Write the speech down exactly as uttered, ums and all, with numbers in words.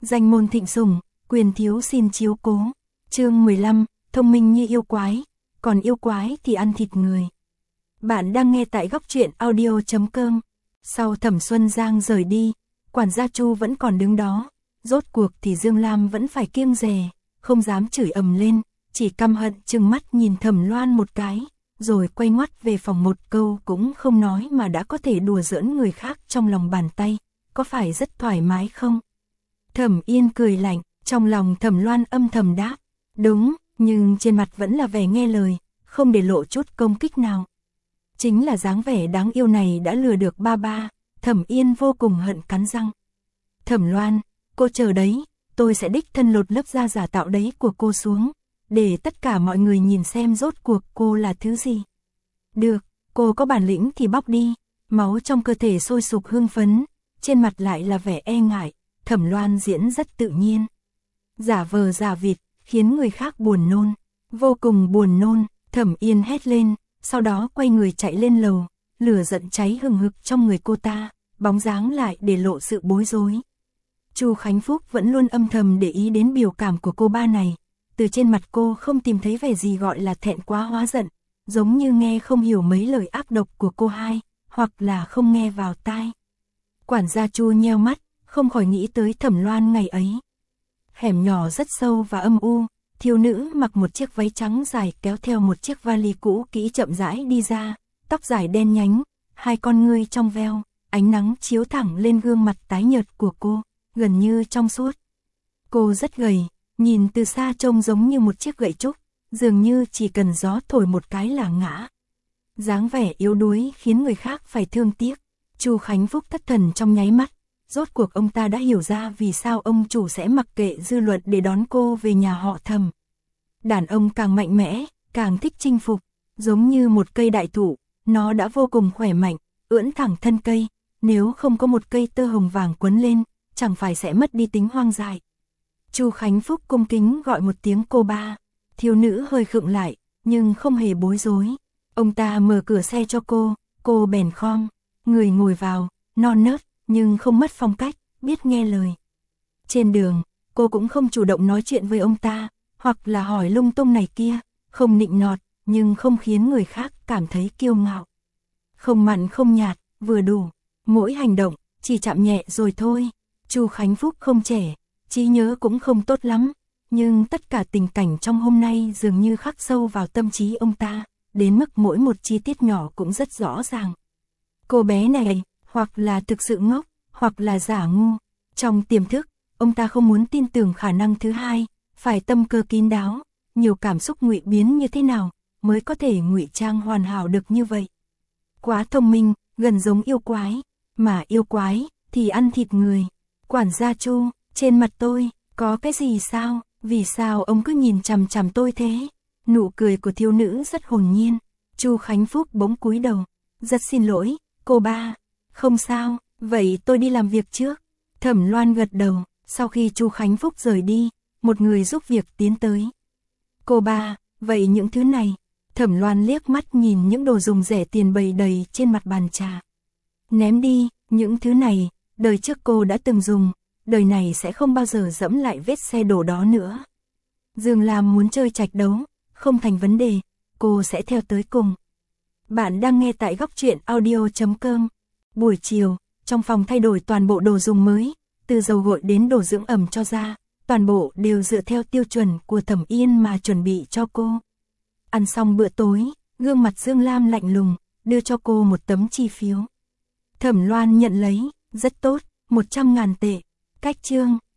danh môn thịnh sủng, quyền thiếu xin chiếu cố. Chương mười lăm, thông minh như yêu quái, còn yêu quái thì ăn thịt người. Bạn đang nghe tại góc truyện audio chấm com. Sau Thẩm Xuân Giang rời đi, quản gia Chu vẫn còn đứng đó, rốt cuộc thì Dương Lam vẫn phải kiêng dè, không dám chửi ầm lên, chỉ căm hận trừng mắt nhìn Thẩm Loan một cái, rồi quay ngoắt về phòng, một câu cũng không nói mà đã có thể đùa giỡn người khác trong lòng bàn tay, có phải rất thoải mái không? Thẩm Yên cười lạnh, trong lòng Thẩm Loan âm thầm đáp, đúng, nhưng trên mặt vẫn là vẻ nghe lời, không để lộ chút công kích nào. Chính là dáng vẻ đáng yêu này đã lừa được ba ba, Thẩm Yên vô cùng hận cắn răng. Thẩm Loan, cô chờ đấy, tôi sẽ đích thân lột lớp da giả tạo đấy của cô xuống, để tất cả mọi người nhìn xem rốt cuộc cô là thứ gì. Được, cô có bản lĩnh thì bóc đi, máu trong cơ thể sôi sục hưng phấn, trên mặt lại là vẻ e ngại, Thẩm Loan diễn rất tự nhiên. Giả vờ giả vịt, khiến người khác buồn nôn, vô cùng buồn nôn, Thẩm Yên hét lên, sau đó quay người chạy lên lầu, lửa giận cháy hừng hực trong người cô ta, bóng dáng lại để lộ sự bối rối. Chu Khánh Phúc vẫn luôn âm thầm để ý đến biểu cảm của cô ba này, từ trên mặt cô không tìm thấy vẻ gì gọi là thẹn quá hóa giận, giống như nghe không hiểu mấy lời ác độc của cô hai, hoặc là không nghe vào tai. Quản gia Chu nheo mắt, không khỏi nghĩ tới Thẩm Loan ngày ấy. Hẻm nhỏ rất sâu và âm u, thiếu nữ mặc một chiếc váy trắng dài kéo theo một chiếc vali cũ kỹ chậm rãi đi ra, tóc dài đen nhánh, hai con ngươi trong veo, ánh nắng chiếu thẳng lên gương mặt tái nhợt của cô, gần như trong suốt. Cô rất gầy, nhìn từ xa trông giống như một chiếc gậy trúc, dường như chỉ cần gió thổi một cái là ngã. Dáng vẻ yếu đuối khiến người khác phải thương tiếc. Chu Khánh Phúc thất thần trong nháy mắt, rốt cuộc ông ta đã hiểu ra vì sao ông chủ sẽ mặc kệ dư luận để đón cô về nhà họ Thẩm. Đàn ông càng mạnh mẽ, càng thích chinh phục, giống như một cây đại thụ, nó đã vô cùng khỏe mạnh, ưỡn thẳng thân cây, nếu không có một cây tơ hồng vàng quấn lên, chẳng phải sẽ mất đi tính hoang dại. Chu Khánh Phúc cung kính gọi một tiếng cô ba, thiếu nữ hơi khựng lại, nhưng không hề bối rối. Ông ta mở cửa xe cho cô, cô bèn khom, người ngồi vào, non nớt, nhưng không mất phong cách, biết nghe lời. Trên đường, cô cũng không chủ động nói chuyện với ông ta, hoặc là hỏi lung tung này kia, không nịnh nọt, nhưng không khiến người khác cảm thấy kiêu ngạo. Không mặn không nhạt, vừa đủ, mỗi hành động, chỉ chạm nhẹ rồi thôi. Chu Khánh Phúc không trẻ, trí nhớ cũng không tốt lắm, nhưng tất cả tình cảnh trong hôm nay dường như khắc sâu vào tâm trí ông ta, đến mức mỗi một chi tiết nhỏ cũng rất rõ ràng. Cô bé này, hoặc là thực sự ngốc, hoặc là giả ngu. Trong tiềm thức, ông ta không muốn tin tưởng khả năng thứ hai, phải tâm cơ kín đáo, nhiều cảm xúc ngụy biến như thế nào, mới có thể ngụy trang hoàn hảo được như vậy. Quá thông minh, gần giống yêu quái, mà yêu quái thì ăn thịt người. Quản gia Chu, trên mặt tôi, có cái gì sao, vì sao ông cứ nhìn chằm chằm tôi thế? Nụ cười của thiếu nữ rất hồn nhiên. Chu Khánh Phúc bỗng cúi đầu, rất xin lỗi, cô ba. Không sao, vậy tôi đi làm việc trước. Thẩm Loan gật đầu, sau khi Chu Khánh Phúc rời đi, một người giúp việc tiến tới. Cô ba, vậy những thứ này. Thẩm Loan liếc mắt nhìn những đồ dùng rẻ tiền bày đầy trên mặt bàn trà. Ném đi, những thứ này, đời trước cô đã từng dùng, đời này sẽ không bao giờ dẫm lại vết xe đổ đó nữa. Dương Lam muốn chơi trạch đấu, không thành vấn đề, cô sẽ theo tới cùng. Bạn đang nghe tại góc truyện audio chấm com. Buổi chiều, trong phòng thay đổi toàn bộ đồ dùng mới, từ dầu gội đến đồ dưỡng ẩm cho da, toàn bộ đều dựa theo tiêu chuẩn của Thẩm Yên mà chuẩn bị cho cô. Ăn xong bữa tối, gương mặt Dương Lam lạnh lùng, đưa cho cô một tấm chi phiếu. Thẩm Loan nhận lấy, rất tốt, một trăm ngàn tệ. Cách chương,